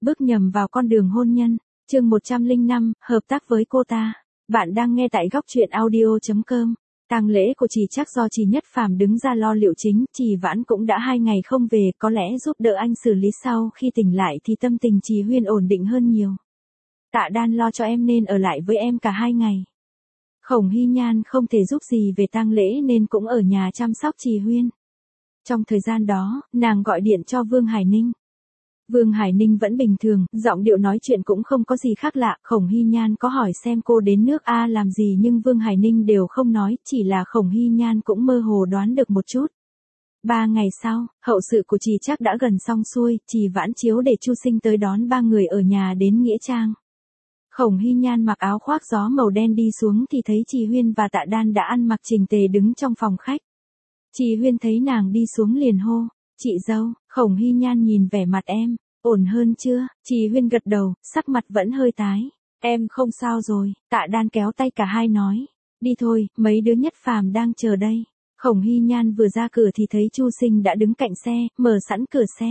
bước nhầm vào con đường hôn nhân. Chương 105, hợp tác với cô ta. Bạn đang nghe tại góc truyện audio.com. Tang lễ của Trì Trác do Trì Nhất Phàm đứng ra lo liệu chính, Trì Vãn cũng đã 2 ngày không về, có lẽ giúp đỡ anh xử lý, sau khi tỉnh lại thì tâm tình Trì Huyên ổn định hơn nhiều. Tạ Đan lo cho em nên ở lại với em cả 2 ngày. Khổng Hy Nhan không thể giúp gì về tang lễ nên cũng ở nhà chăm sóc Trì Huyên. Trong thời gian đó, nàng gọi điện cho Vương Hải Ninh. Vương Hải Ninh vẫn bình thường, giọng điệu nói chuyện cũng không có gì khác lạ. Khổng Hy Nhan có hỏi xem cô đến nước A làm gì nhưng Vương Hải Ninh đều không nói, chỉ là Khổng Hy Nhan cũng mơ hồ đoán được một chút. 3 ngày sau, hậu sự của Trì Trác đã gần xong xuôi, Trì Vãn chiếu để Chu Sinh tới đón 3 người ở nhà đến nghĩa trang. Khổng Hy Nhan mặc áo khoác gió màu đen đi xuống thì thấy Trì Huyên và Tạ Đan đã ăn mặc chỉnh tề đứng trong phòng khách. Trì Huyên thấy nàng đi xuống liền hô, chị dâu. Khổng Hy Nhan nhìn vẻ mặt em, ổn hơn chưa? Trì Huyên gật đầu, sắc mặt vẫn hơi tái. Em không sao rồi. Tạ Đan kéo tay cả hai nói, đi thôi, mấy đứa Nhất Phàm đang chờ đây. Khổng Hy Nhan vừa ra cửa thì thấy Chu Sinh đã đứng cạnh xe, mở sẵn cửa xe.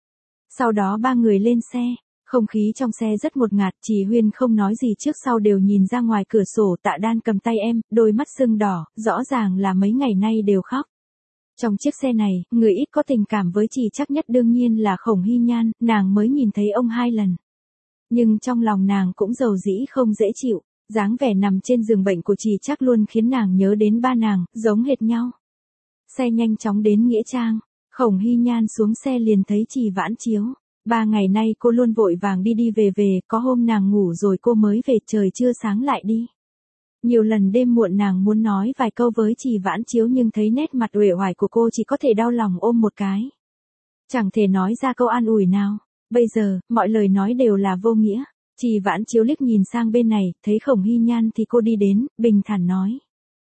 Sau đó 3 người lên xe. Không khí trong xe rất ngột ngạt, Trì Huyên không nói gì trước sau đều nhìn ra ngoài cửa sổ. Tạ Đan cầm tay em, đôi mắt sưng đỏ, rõ ràng là mấy ngày nay đều khóc. Trong chiếc xe này, người ít có tình cảm với Trì Trác nhất đương nhiên là Khổng Hy Nhan, nàng mới nhìn thấy ông 2 lần. Nhưng trong lòng nàng cũng dầu dĩ không dễ chịu, dáng vẻ nằm trên giường bệnh của Trì Trác luôn khiến nàng nhớ đến ba nàng, giống hệt nhau. Xe nhanh chóng đến nghĩa trang, Khổng Hy Nhan xuống xe liền thấy Trì Vãn chiếu. 3 ngày nay cô luôn vội vàng đi đi về về, có hôm nàng ngủ rồi cô mới về, trời chưa sáng lại đi. Nhiều lần đêm muộn nàng muốn nói vài câu với Trì Vãn chiếu nhưng thấy nét mặt uể oải của cô chỉ có thể đau lòng ôm một cái. Chẳng thể nói ra câu an ủi nào. Bây giờ, mọi lời nói đều là vô nghĩa. Trì Vãn chiếu liếc nhìn sang bên này, thấy Khổng Hy Nhan thì cô đi đến, bình thản nói.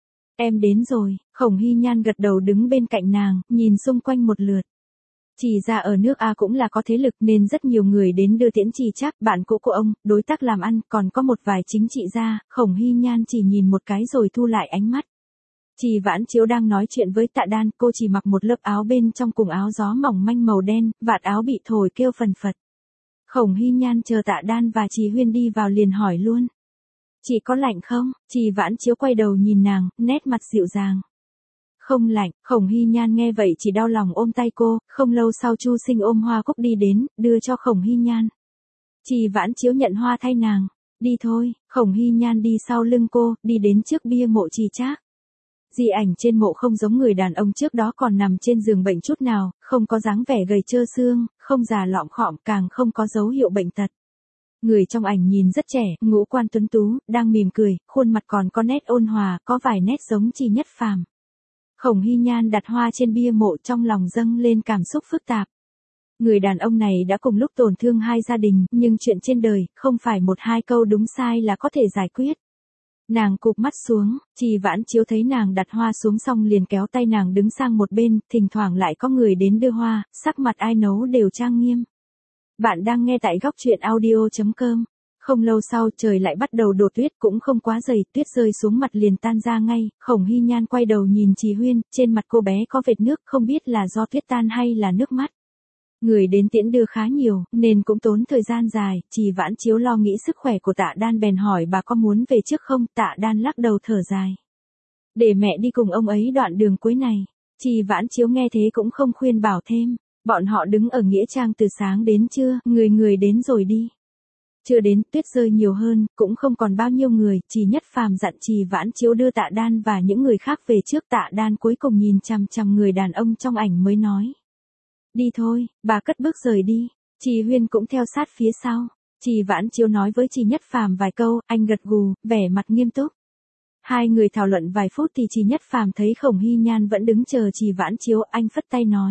Em đến rồi. Khổng Hy Nhan gật đầu đứng bên cạnh nàng, nhìn xung quanh một lượt. Trì gia ở nước A cũng là có thế lực nên rất nhiều người đến đưa tiễn Trì Trác, bạn cũ của ông, đối tác làm ăn, còn có một vài chính trị gia. Khổng Hy Nhan chỉ nhìn một cái rồi thu lại ánh mắt. Trì Vãn chiếu đang nói chuyện với Tạ Đan, cô chỉ mặc một lớp áo bên trong cùng áo gió mỏng manh màu đen, vạt áo bị thổi kêu phần phật. Khổng Hy Nhan chờ Tạ Đan và Trì Huyên đi vào liền hỏi luôn. Chị có lạnh không? Trì Vãn chiếu quay đầu nhìn nàng, nét mặt dịu dàng. Không lạnh. Khổng Hy Nhan nghe vậy chỉ đau lòng ôm tay cô. Không lâu sau Chu Sinh ôm hoa cúc đi đến, đưa cho Khổng Hy Nhan. Trì Vãn chiếu nhận hoa thay nàng. Đi thôi. Khổng Hy Nhan đi sau lưng cô, đi đến trước bia mộ Trì Trác. Di ảnh trên mộ không giống người đàn ông trước đó còn nằm trên giường bệnh chút nào, không có dáng vẻ gầy trơ xương, không già lọm khọm, càng không có dấu hiệu bệnh tật. Người trong ảnh nhìn rất trẻ, ngũ quan tuấn tú, đang mỉm cười, khuôn mặt còn có nét ôn hòa, có vài nét giống Trì Nhất Phàm. Khổng Hy Nhan đặt hoa trên bia mộ, trong lòng dâng lên cảm xúc phức tạp. Người đàn ông này đã cùng lúc tổn thương 2 gia đình, nhưng chuyện trên đời, không phải 1-2 câu đúng sai là có thể giải quyết. Nàng cụp mắt xuống, Trì Vãn chiếu thấy nàng đặt hoa xuống xong liền kéo tay nàng đứng sang một bên, thỉnh thoảng lại có người đến đưa hoa, sắc mặt ai nấu đều trang nghiêm. Bạn đang nghe tại góc truyện audio.com. Không lâu sau trời lại bắt đầu đổ tuyết, cũng không quá dày, tuyết rơi xuống mặt liền tan ra ngay. Khổng Hy Nhan quay đầu nhìn Trì Huyên, trên mặt cô bé có vệt nước, không biết là do tuyết tan hay là nước mắt. Người đến tiễn đưa khá nhiều, nên cũng tốn thời gian dài. Trì Vãn chiếu lo nghĩ sức khỏe của Tạ Đan bèn hỏi bà có muốn về trước không. Tạ Đan lắc đầu thở dài. Để mẹ đi cùng ông ấy đoạn đường cuối này. Trì Vãn chiếu nghe thế cũng không khuyên bảo thêm. Bọn họ đứng ở nghĩa trang từ sáng đến trưa, người đến rồi đi. Chưa đến, tuyết rơi nhiều hơn, cũng không còn bao nhiêu người. Trì Nhất Phàm dặn Trì Vãn chiếu đưa Tạ Đan và những người khác về trước. Tạ Đan cuối cùng nhìn chằm chằm người đàn ông trong ảnh mới nói. Đi thôi. Bà cất bước rời đi. Trì Huyên cũng theo sát phía sau. Trì Vãn chiếu nói với Trì Nhất Phàm vài câu, anh gật gù, vẻ mặt nghiêm túc. 2 người thảo luận vài phút thì Trì Nhất Phàm thấy Khổng Hy Nhan vẫn đứng chờ Trì Vãn chiếu, anh phất tay nói.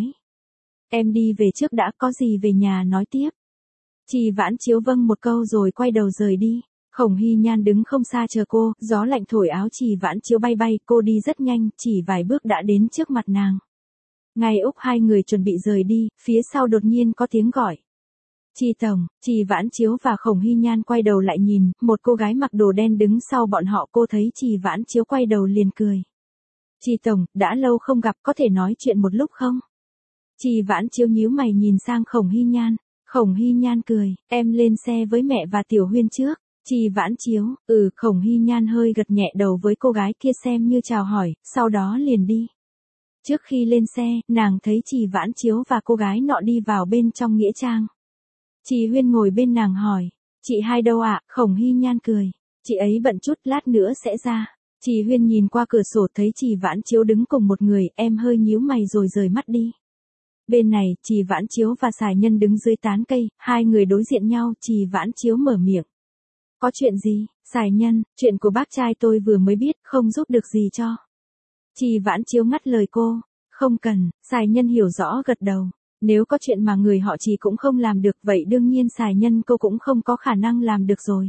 Em đi về trước đã, có gì về nhà nói tiếp. Trì Vãn chiếu vâng một câu rồi quay đầu rời đi. Khổng Hy Nhan đứng không xa chờ cô, gió lạnh thổi áo Trì Vãn chiếu bay bay, cô đi rất nhanh, chỉ vài bước đã đến trước mặt nàng. Ngay Úc 2 người chuẩn bị rời đi, phía sau đột nhiên có tiếng gọi. Trì tổng. Trì Vãn chiếu và Khổng Hy Nhan quay đầu lại nhìn, một cô gái mặc đồ đen đứng sau bọn họ, cô thấy Trì Vãn chiếu quay đầu liền cười. Trì tổng, đã lâu không gặp, có thể nói chuyện một lúc không? Trì Vãn chiếu nhíu mày nhìn sang Khổng Hy Nhan. Khổng Hy Nhan cười, em lên xe với mẹ và Tiểu Huyên trước. Trì Vãn Chiếu, Khổng Hy Nhan hơi gật nhẹ đầu với cô gái kia xem như chào hỏi, sau đó liền đi. Trước khi lên xe, nàng thấy Trì Vãn Chiếu và cô gái nọ đi vào bên trong nghĩa trang. Trì Huyên ngồi bên nàng hỏi, chị hai đâu ạ? Khổng Hy Nhan cười, chị ấy bận chút, lát nữa sẽ ra. Trì Huyên nhìn qua cửa sổ thấy Trì Vãn Chiếu đứng cùng một người, em hơi nhíu mày rồi rời mắt đi. Bên này, Trì Vãn Chiếu và Sài Nhân đứng dưới tán cây, hai người đối diện nhau, Trì Vãn Chiếu mở miệng. Có chuyện gì? Sài Nhân, chuyện của bác trai tôi vừa mới biết, không giúp được gì cho. Trì Vãn Chiếu ngắt lời cô, không cần. Sài Nhân hiểu rõ gật đầu. Nếu có chuyện mà người họ Trì cũng không làm được, vậy đương nhiên Sài Nhân cô cũng không có khả năng làm được rồi.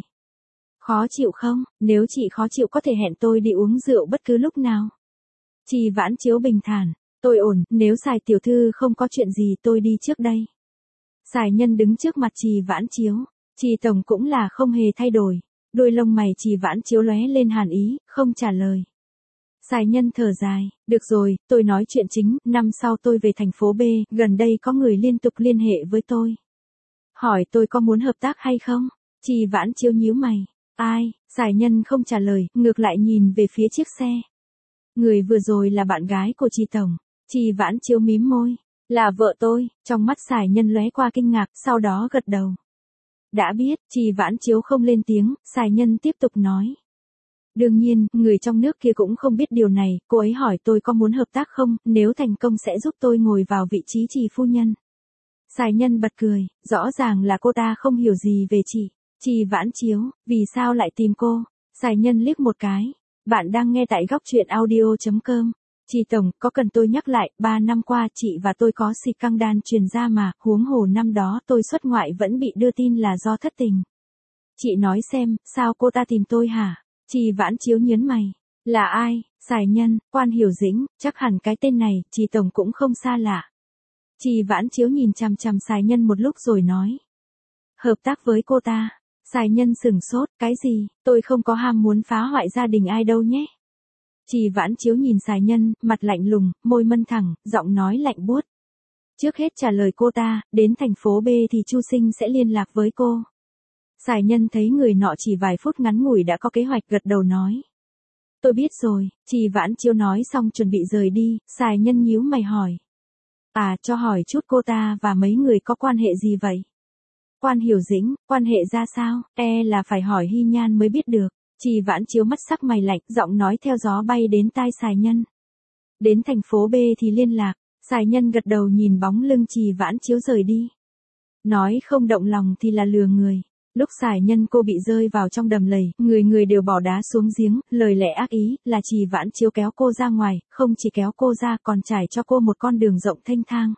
Khó chịu không? Nếu chị khó chịu có thể hẹn tôi đi uống rượu bất cứ lúc nào. Trì Vãn Chiếu bình thản, tôi ổn, nếu Sài tiểu thư không có chuyện gì tôi đi trước đây. Sài Nhân đứng trước mặt Trì Vãn Chiếu. Trì tổng cũng là không hề thay đổi. Đôi lông mày Trì Vãn Chiếu lóe lên hàn ý, không trả lời. Sài Nhân thở dài, được rồi, tôi nói chuyện chính, năm sau tôi về thành phố B, gần đây có người liên tục liên hệ với tôi. Hỏi tôi có muốn hợp tác hay không? Trì Vãn Chiếu nhíu mày. Ai? Sài Nhân không trả lời, ngược lại nhìn về phía chiếc xe. Người vừa rồi là bạn gái của Trì tổng. Trì Vãn Chiếu mím môi. Là vợ tôi, trong mắt Sài Nhân lóe qua kinh ngạc, sau đó gật đầu. Đã biết, Trì Vãn Chiếu không lên tiếng, Sài Nhân tiếp tục nói. Đương nhiên, người trong nước kia cũng không biết điều này, cô ấy hỏi tôi có muốn hợp tác không, nếu thành công sẽ giúp tôi ngồi vào vị trí Trì phu nhân. Sài Nhân bật cười, rõ ràng là cô ta không hiểu gì về chị. Trì Vãn Chiếu, vì sao lại tìm cô? Sài Nhân liếc một cái. Bạn đang nghe tại góc truyện audio.com. Trì tổng, có cần tôi nhắc lại, 3 năm qua chị và tôi có xịt căng đan truyền ra mà, huống hồ năm đó tôi xuất ngoại vẫn bị đưa tin là do thất tình. Chị nói xem, sao cô ta tìm tôi hả? Trì Vãn Chiếu nhớn mày. Là ai? Sài Nhân, Quan Hiểu Dĩnh, chắc hẳn cái tên này, Trì tổng cũng không xa lạ. Trì Vãn Chiếu nhìn chằm chằm Sài Nhân một lúc rồi nói. Hợp tác với cô ta. Sài Nhân sửng sốt, cái gì? Tôi không có ham muốn phá hoại gia đình ai đâu nhé. Trì Vãn Chiếu nhìn Sài Nhân, mặt lạnh lùng, môi mân thẳng, giọng nói lạnh buốt. Trước hết trả lời cô ta, đến thành phố B thì Chu Sinh sẽ liên lạc với cô. Sài Nhân thấy người nọ chỉ vài phút ngắn ngủi đã có kế hoạch, gật đầu nói. Tôi biết rồi. Trì Vãn Chiếu nói xong chuẩn bị rời đi, Sài Nhân nhíu mày hỏi. À, cho hỏi chút cô ta và mấy người có quan hệ gì vậy? Quan Hiểu Dĩnh, quan hệ ra sao? Là phải hỏi Hy Nhan mới biết được. Trì Vãn Chiếu mắt sắc mày lạnh, giọng nói theo gió bay đến tai Sài Nhân. Đến thành phố B thì liên lạc. Sài Nhân gật đầu nhìn bóng lưng Trì Vãn Chiếu rời đi. Nói không động lòng thì là lừa người. Lúc Sài Nhân cô bị rơi vào trong đầm lầy, người đều bỏ đá xuống giếng, lời lẽ ác ý, là Trì Vãn Chiếu kéo cô ra ngoài, không chỉ kéo cô ra còn trải cho cô một con đường rộng thênh thang.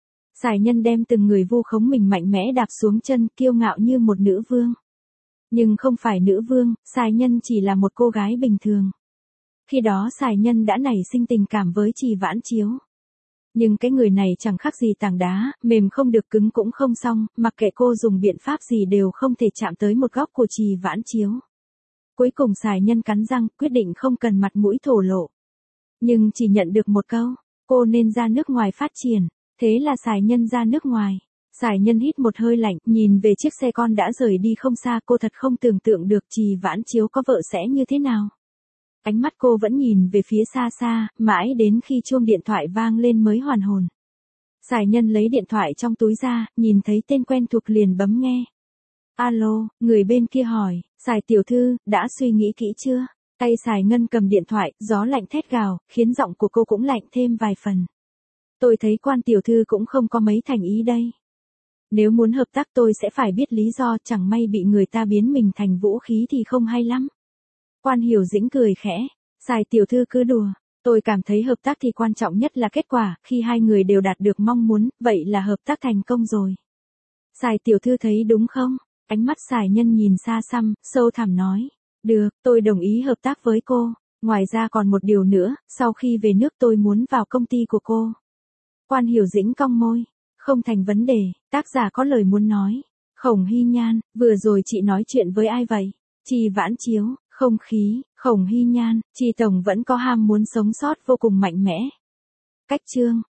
Sài Nhân đem từng người vu khống mình mạnh mẽ đạp xuống chân, kiêu ngạo như một nữ vương. Nhưng không phải nữ vương, Sài Nhân chỉ là một cô gái bình thường. Khi đó Sài Nhân đã nảy sinh tình cảm với Trì Vãn Chiếu. Nhưng cái người này chẳng khác gì tảng đá, mềm không được cứng cũng không xong, mặc kệ cô dùng biện pháp gì đều không thể chạm tới một góc của Trì Vãn Chiếu. Cuối cùng Sài Nhân cắn răng, quyết định không cần mặt mũi thổ lộ. Nhưng chỉ nhận được một câu, cô nên ra nước ngoài phát triển. Thế là Sài Nhân ra nước ngoài. Sài Nhân hít một hơi lạnh, nhìn về chiếc xe con đã rời đi không xa, cô thật không tưởng tượng được Trì Vãn Chiếu có vợ sẽ như thế nào. Ánh mắt cô vẫn nhìn về phía xa xa, mãi đến khi chuông điện thoại vang lên mới hoàn hồn. Sài Nhân lấy điện thoại trong túi ra, nhìn thấy tên quen thuộc liền bấm nghe. Alo, người bên kia hỏi, Sài tiểu thư, đã suy nghĩ kỹ chưa? Tay Sài Ngân cầm điện thoại, gió lạnh thét gào, khiến giọng của cô cũng lạnh thêm vài phần. Tôi thấy Quan tiểu thư cũng không có mấy thành ý đây. Nếu muốn hợp tác tôi sẽ phải biết lý do, chẳng may bị người ta biến mình thành vũ khí thì không hay lắm. Quan Hiểu Dĩnh cười khẽ, Sài tiểu thư cứ đùa, tôi cảm thấy hợp tác thì quan trọng nhất là kết quả, khi hai người đều đạt được mong muốn, vậy là hợp tác thành công rồi. Sài tiểu thư thấy đúng không? Ánh mắt Sài Nhân nhìn xa xăm, sâu thẳm nói, được, tôi đồng ý hợp tác với cô, ngoài ra còn một điều nữa, sau khi về nước tôi muốn vào công ty của cô. Quan Hiểu Dĩnh cong môi, không thành vấn đề, tác giả có lời muốn nói. Khổng Hy Nhan, vừa rồi chị nói chuyện với ai vậy? Trì Vãn Chiếu, không khí. Khổng Hy Nhan, Trì tổng vẫn có ham muốn sống sót vô cùng mạnh mẽ. Cách chương